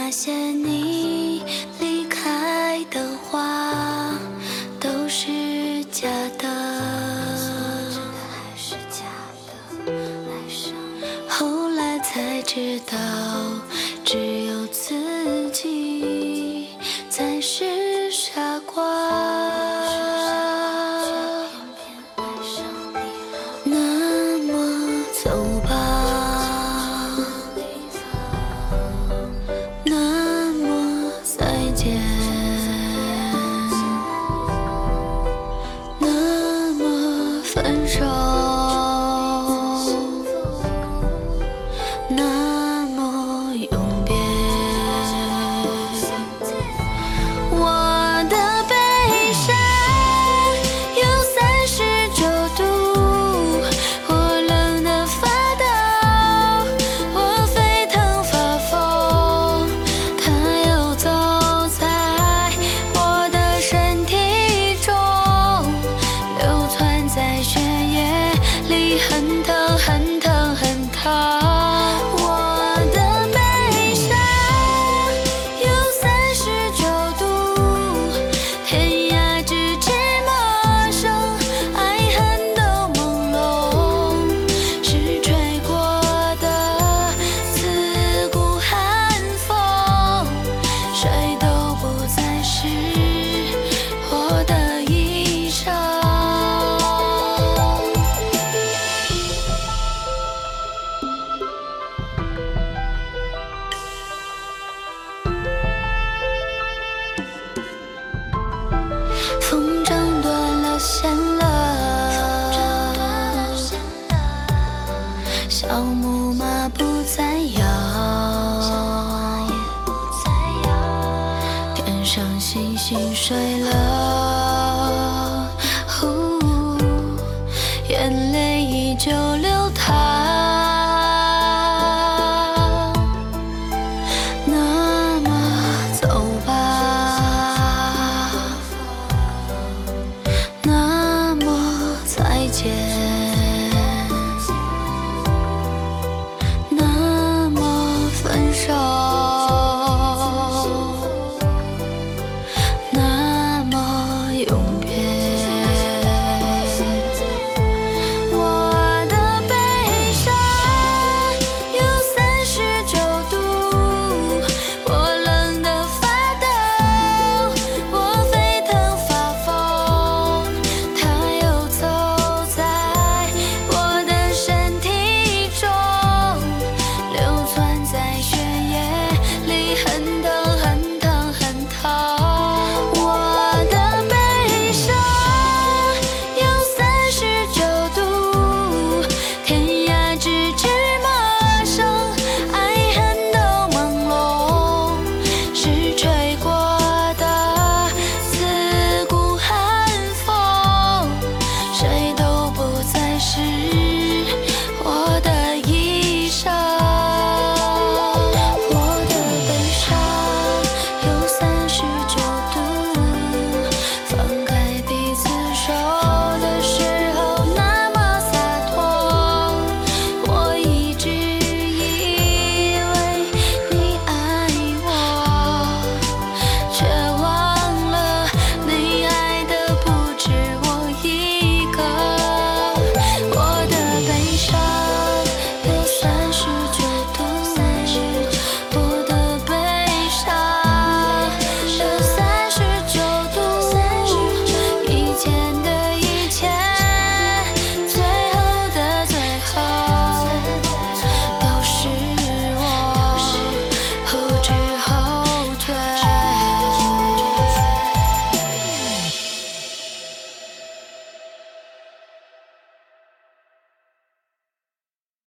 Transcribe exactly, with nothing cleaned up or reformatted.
那些你离开的话都是假的，后来才知道，只有自己才是傻瓜。那么走吧，那么再见，那么分手，那么永别。我的悲伤有三十九度，我冷得发抖，我沸腾发疯，它游走在我的身体中，流窜在血液里，很疼很疼很疼。我的悲伤有三十九度，天涯咫尺陌生，爱恨都朦胧，是吹过的刺骨寒风，谁都不再是我的衣裳。风筝断了线了，小木马不再摇，天上星星睡了，呼眼